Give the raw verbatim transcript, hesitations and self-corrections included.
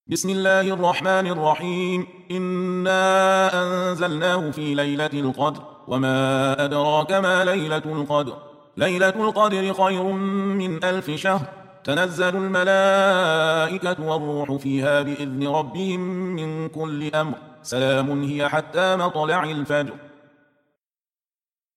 بسم الله الرحمن الرحيم. إنا أنزلناه في ليلة القدر وما أدراك ما ليلة القدر. ليلة القدر خير من ألف شهر. تنزل الملائكة والروح فيها بإذن ربهم من كل أمر. سلام هي حتى مطلع الفجر.